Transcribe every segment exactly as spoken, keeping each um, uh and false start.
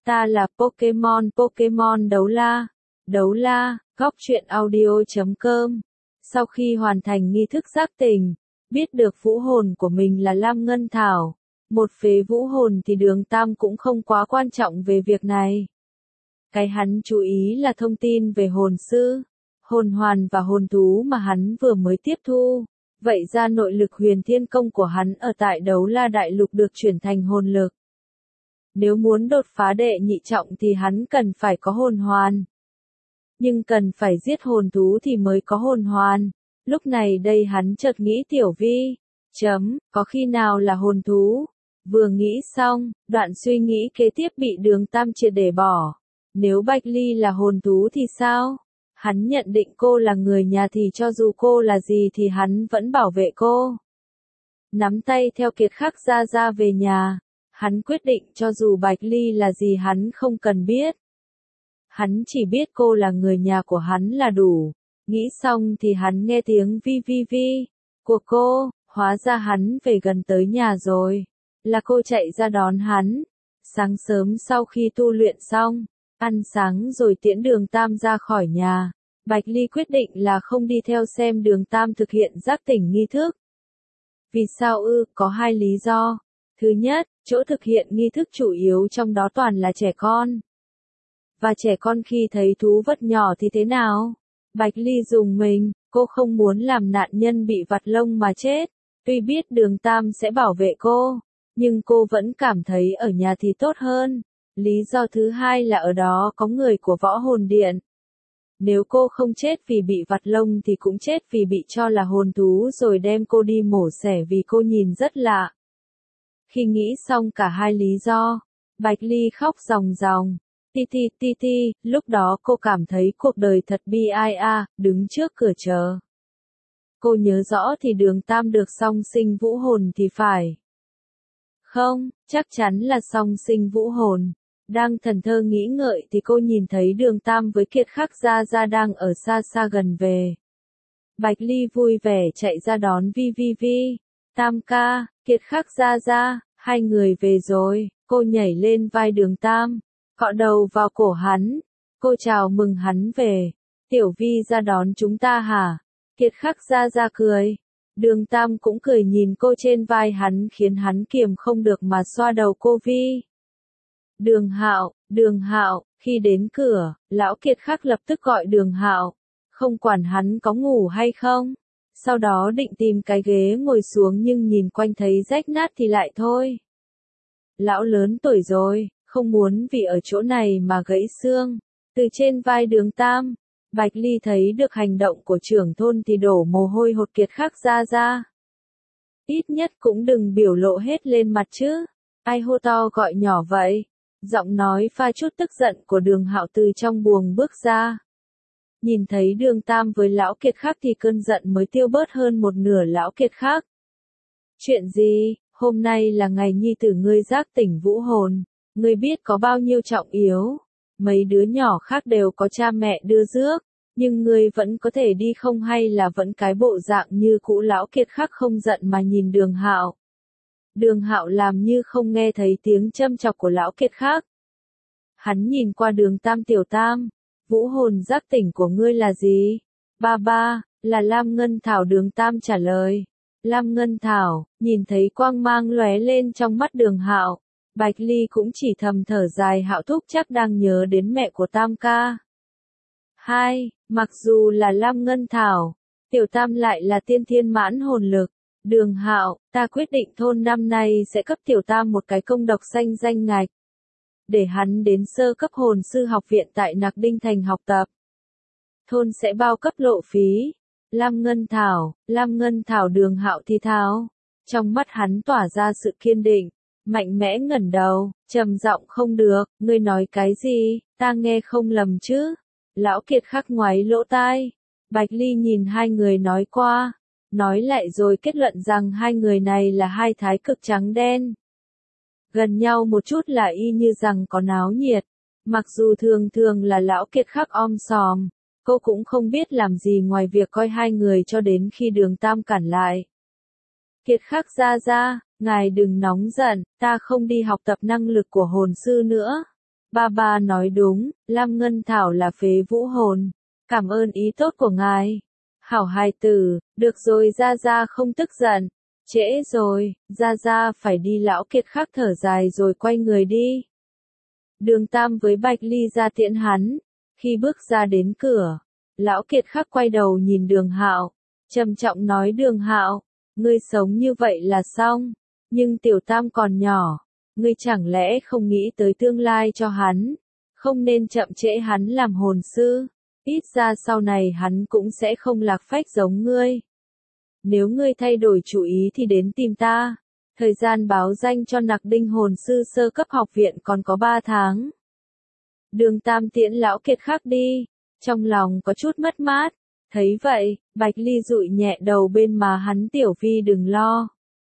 Ta là Pokemon Pokemon Đấu La. Đấu La, góc truyện audio chấm com. Sau khi hoàn thành nghi thức giác tỉnh, biết được vũ hồn của mình là Lam Ngân Thảo, một phế vũ hồn thì Đường Tam cũng không quá quan trọng về việc này. Cái hắn chú ý là thông tin về hồn sư, hồn hoàn và hồn thú mà hắn vừa mới tiếp thu. Vậy ra nội lực huyền thiên công của hắn ở tại Đấu La Đại Lục được chuyển thành hồn lực. Nếu muốn đột phá đệ nhị trọng thì hắn cần phải có hồn hoàn. Nhưng cần phải giết hồn thú thì mới có hồn hoàn. Lúc này đây hắn chợt nghĩ Tiểu Vi. Chấm, có khi nào là hồn thú? Vừa nghĩ xong, đoạn suy nghĩ kế tiếp bị Đường Tam triệt để bỏ. Nếu Bạch Ly là hồn thú thì sao? Hắn nhận định cô là người nhà thì cho dù cô là gì thì hắn vẫn bảo vệ cô. Nắm tay theo Kiệt Khắc Gia Gia về nhà, hắn quyết định cho dù Bạch Ly là gì hắn không cần biết. Hắn chỉ biết cô là người nhà của hắn là đủ. Nghĩ xong thì hắn nghe tiếng vi vi vi của cô, hóa ra hắn về gần tới nhà rồi. Là cô chạy ra đón hắn. Sáng sớm sau khi tu luyện xong, ăn sáng rồi tiễn Đường Tam ra khỏi nhà. Bạch Ly quyết định là không đi theo xem Đường Tam thực hiện giác tỉnh nghi thức. Vì sao ư? Có hai lý do. Thứ nhất, chỗ thực hiện nghi thức chủ yếu trong đó toàn là trẻ con. Và trẻ con khi thấy thú vật nhỏ thì thế nào? Bạch Ly dùng mình, cô không muốn làm nạn nhân bị vặt lông mà chết. Tuy biết Đường Tam sẽ bảo vệ cô, nhưng cô vẫn cảm thấy ở nhà thì tốt hơn. Lý do thứ hai là ở đó có người của Võ Hồn Điện. Nếu cô không chết vì bị vặt lông thì cũng chết vì bị cho là hồn thú rồi đem cô đi mổ xẻ vì cô nhìn rất lạ. Khi nghĩ xong cả hai lý do, Bạch Ly khóc ròng ròng. Ti ti ti ti, lúc đó cô cảm thấy cuộc đời thật bi ai a, đứng trước cửa chờ. Cô nhớ rõ thì Đường Tam được song sinh vũ hồn thì phải. Không, chắc chắn là song sinh vũ hồn. Đang thần thơ nghĩ ngợi thì cô nhìn thấy Đường Tam với Kiệt Khắc Gia Gia đang ở xa xa gần về. Bạch Ly vui vẻ chạy ra đón vi vi vi. Tam ca, Kiệt Khắc Gia Gia, hai người về rồi. Cô nhảy lên vai Đường Tam, cọ đầu vào cổ hắn. Cô chào mừng hắn về. Tiểu Vi ra đón chúng ta hả? Kiệt Khắc Gia Gia cười. Đường Tam cũng cười nhìn cô trên vai hắn khiến hắn kiềm không được mà xoa đầu cô Vi. Đường Hạo, Đường Hạo, khi đến cửa, lão Kiệt Khắc lập tức gọi Đường Hạo, không quản hắn có ngủ hay không. Sau đó định tìm cái ghế ngồi xuống nhưng nhìn quanh thấy rách nát thì lại thôi. Lão lớn tuổi rồi, không muốn vì ở chỗ này mà gãy xương. Từ trên vai Đường Tam, Bạch Ly thấy được hành động của trưởng thôn thì đổ mồ hôi hột. Kiệt Khắc ra ra. Ít nhất cũng đừng biểu lộ hết lên mặt chứ. Ai hô to gọi nhỏ vậy? Giọng nói pha chút tức giận của Đường Hạo từ trong buồng bước ra. Nhìn thấy Đường Tam với lão Kiệt Khắc thì cơn giận mới tiêu bớt hơn một nửa. Lão Kiệt Khắc. Chuyện gì? Hôm nay là ngày nhi tử ngươi giác tỉnh vũ hồn. Ngươi biết có bao nhiêu trọng yếu. Mấy đứa nhỏ khác đều có cha mẹ đưa rước. Nhưng ngươi vẫn có thể đi không hay là vẫn cái bộ dạng như cũ? Lão Kiệt Khắc không giận mà nhìn Đường Hạo. Đường Hạo làm như không nghe thấy tiếng châm chọc của lão Kiệt Khắc. Hắn nhìn qua Đường Tam. Tiểu Tam, vũ hồn giác tỉnh của ngươi là gì? Ba ba, là Lam Ngân Thảo. Đường Tam trả lời. Lam Ngân Thảo, nhìn thấy quang mang lóe lên trong mắt Đường Hạo. Bạch Ly cũng chỉ thầm thở dài. Hạo thúc chắc đang nhớ đến mẹ của Tam ca. Hai, mặc dù là Lam Ngân Thảo, Tiểu Tam lại là tiên thiên mãn hồn lực. Đường Hạo, ta quyết định thôn năm nay sẽ cấp Tiểu Tam một cái công độc xanh danh ngạch. Để hắn đến sơ cấp hồn sư học viện tại Nặc Đinh Thành học tập. Thôn sẽ bao cấp lộ phí. Lam Ngân Thảo, Lam Ngân Thảo. Đường Hạo thì thào. Trong mắt hắn tỏa ra sự kiên định, mạnh mẽ ngẩng đầu, trầm giọng. Không được, ngươi nói cái gì, ta nghe không lầm chứ? Lão Kiệt Khắc ngoáy lỗ tai. Bạch Ly nhìn hai người nói qua, nói lại rồi kết luận rằng hai người này là hai thái cực trắng đen. Gần nhau một chút là y như rằng có náo nhiệt. Mặc dù thường thường là lão Kiệt Khắc om sòm, cô cũng không biết làm gì ngoài việc coi hai người cho đến khi Đường Tam cản lại. Kiệt Khắc ra ra, ngài đừng nóng giận, ta không đi học tập năng lực của hồn sư nữa. Ba ba nói đúng, Lam Ngân Thảo là phế vũ hồn. Cảm ơn ý tốt của ngài. Hảo hài tử, được rồi Gia Gia không tức giận. Trễ rồi, Gia Gia phải đi. Lão Kiệt Khắc thở dài rồi quay người đi. Đường Tam với Bạch Ly ra tiễn hắn. Khi bước ra đến cửa, Lão Kiệt Khắc quay đầu nhìn Đường Hạo, trầm trọng nói Đường Hạo, ngươi sống như vậy là xong, nhưng Tiểu Tam còn nhỏ, ngươi chẳng lẽ không nghĩ tới tương lai cho hắn, không nên chậm trễ hắn làm hồn sư, ít ra sau này hắn cũng sẽ không lạc phách giống ngươi. Nếu ngươi thay đổi chủ ý thì đến tìm ta. Thời gian báo danh cho nặc đinh hồn sư sơ cấp học viện còn có ba tháng. Đường Tam tiễn Lão Kiệt Khắc đi, trong lòng có chút mất mát. Thấy vậy, Bạch Ly dụi nhẹ đầu bên má hắn, Tiểu Phi đừng lo.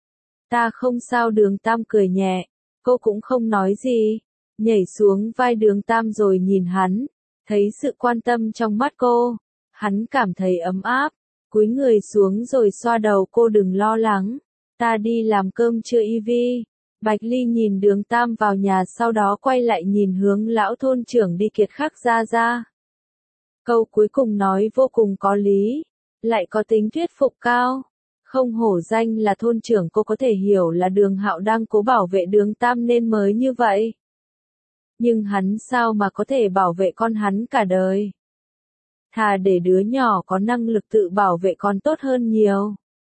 Ta không sao. Đường Tam cười nhẹ, cô cũng không nói gì, nhảy xuống vai Đường Tam rồi nhìn hắn, thấy sự quan tâm trong mắt cô, hắn cảm thấy ấm áp, cúi người xuống rồi xoa đầu cô. Đừng lo lắng, ta đi làm cơm trưa y vi. Bạch Ly nhìn Đường Tam vào nhà, sau đó quay lại nhìn hướng lão thôn trưởng đi. Kiệt Khắc Gia Gia. Câu cuối cùng nói vô cùng có lý, lại có tính thuyết phục cao. Không hổ danh là thôn trưởng, cô có thể hiểu là Đường Hạo đang cố bảo vệ Đường Tam nên mới như vậy. Nhưng hắn sao mà có thể bảo vệ con hắn cả đời? Thà để đứa nhỏ có năng lực tự bảo vệ còn tốt hơn nhiều.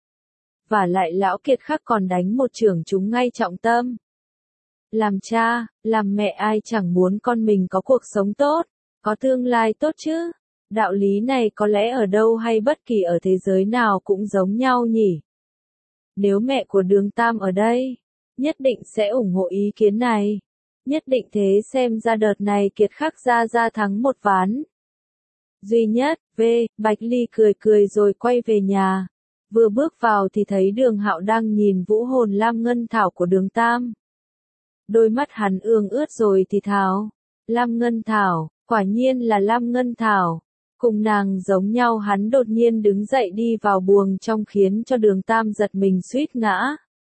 Và lại Lão Kiệt Khắc còn đánh một chưởng trúng ngay trọng tâm. Làm cha, làm mẹ ai chẳng muốn con mình có cuộc sống tốt, có tương lai tốt chứ. Đạo lý này có lẽ ở đâu hay bất kỳ ở thế giới nào cũng giống nhau nhỉ. Nếu mẹ của Đường Tam ở đây, nhất định sẽ ủng hộ ý kiến này. Nhất định thế. Xem ra đợt này Kiệt Khắc Gia Gia thắng một ván duy nhất. V. Bạch Ly cười cười rồi quay về nhà. Vừa bước vào thì thấy Đường Hạo đang nhìn vũ hồn Lam Ngân Thảo của Đường Tam. Đôi mắt hắn ương ướt rồi thì thào. Lam Ngân Thảo, quả nhiên là Lam Ngân Thảo. Cùng nàng giống nhau. Hắn đột nhiên đứng dậy đi vào buồng trong khiến cho Đường Tam giật mình suýt ngã.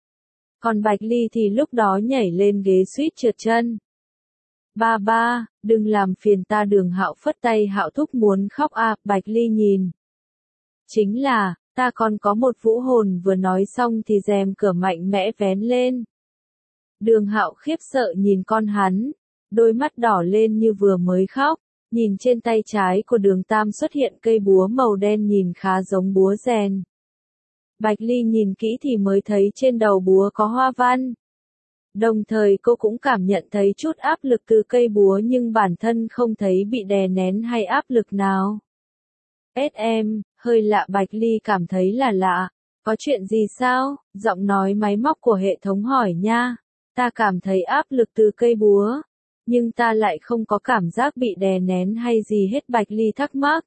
Còn Bạch Ly thì lúc đó nhảy lên ghế suýt trượt chân. Ba ba, đừng làm phiền ta. Đường Hạo phất tay. Hạo thúc muốn khóc à? Bạch Ly nhìn. Chính là, ta còn có một vũ hồn. Vừa nói xong thì rèm cửa mạnh mẽ vén lên. Đường Hạo khiếp sợ nhìn con hắn, đôi mắt đỏ lên như vừa mới khóc. Nhìn trên tay trái của Đường Tam xuất hiện cây búa màu đen nhìn khá giống búa rèn. Bạch Ly nhìn kỹ thì mới thấy trên đầu búa có hoa văn. Đồng thời cô cũng cảm nhận thấy chút áp lực từ cây búa nhưng bản thân không thấy bị đè nén hay áp lực nào. ét em, hơi lạ. Bạch Ly cảm thấy là lạ. Có chuyện gì sao? Giọng nói máy móc của hệ thống hỏi nha. Ta cảm thấy áp lực từ cây búa, nhưng ta lại không có cảm giác bị đè nén hay gì hết. Bạch Ly thắc mắc.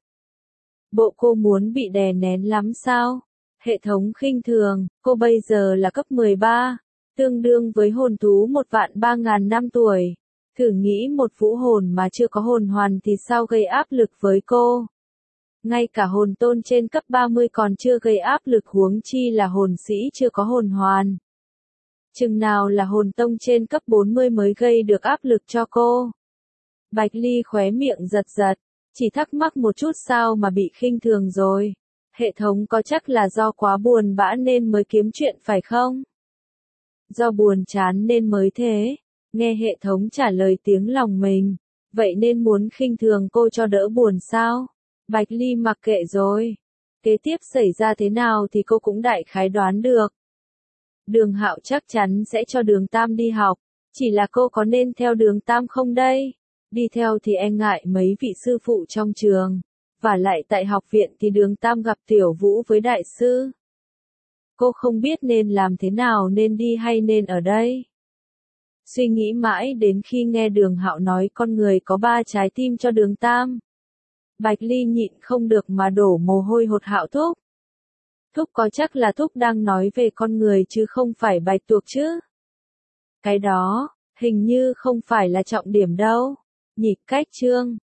Bộ cô muốn bị đè nén lắm sao? Hệ thống khinh thường, cô bây giờ là cấp mười ba, tương đương với hồn thú một vạn ba ngàn năm tuổi. Thử nghĩ một vũ hồn mà chưa có hồn hoàn thì sao gây áp lực với cô? Ngay cả hồn tôn trên cấp ba mươi còn chưa gây áp lực, huống chi là hồn sĩ chưa có hồn hoàn. Chừng nào là hồn tông trên cấp bốn mươi mới gây được áp lực cho cô? Bạch Ly khóe miệng giật giật, chỉ thắc mắc một chút sao mà bị khinh thường rồi. Hệ thống có chắc là do quá buồn bã nên mới kiếm chuyện phải không? Do buồn chán nên mới thế. Nghe hệ thống trả lời tiếng lòng mình, vậy nên muốn khinh thường cô cho đỡ buồn sao? Bạch Ly mặc kệ rồi. Kế tiếp xảy ra thế nào thì cô cũng đại khái đoán được. Đường Hạo chắc chắn sẽ cho Đường Tam đi học, chỉ là cô có nên theo Đường Tam không đây? Đi theo thì e ngại mấy vị sư phụ trong trường, và lại tại học viện thì Đường Tam gặp Tiểu Vũ với đại sư. Cô không biết nên làm thế nào, nên đi hay nên ở đây. Suy nghĩ mãi đến khi nghe Đường Hạo nói con người có ba trái tim cho Đường Tam. Bạch Ly nhịn không được mà đổ mồ hôi hột. Hạo thúc. Thúc có chắc là thúc đang nói về con người chứ không phải bạch tuộc chứ? Cái đó, hình như không phải là trọng điểm đâu. Nhịp cách chương.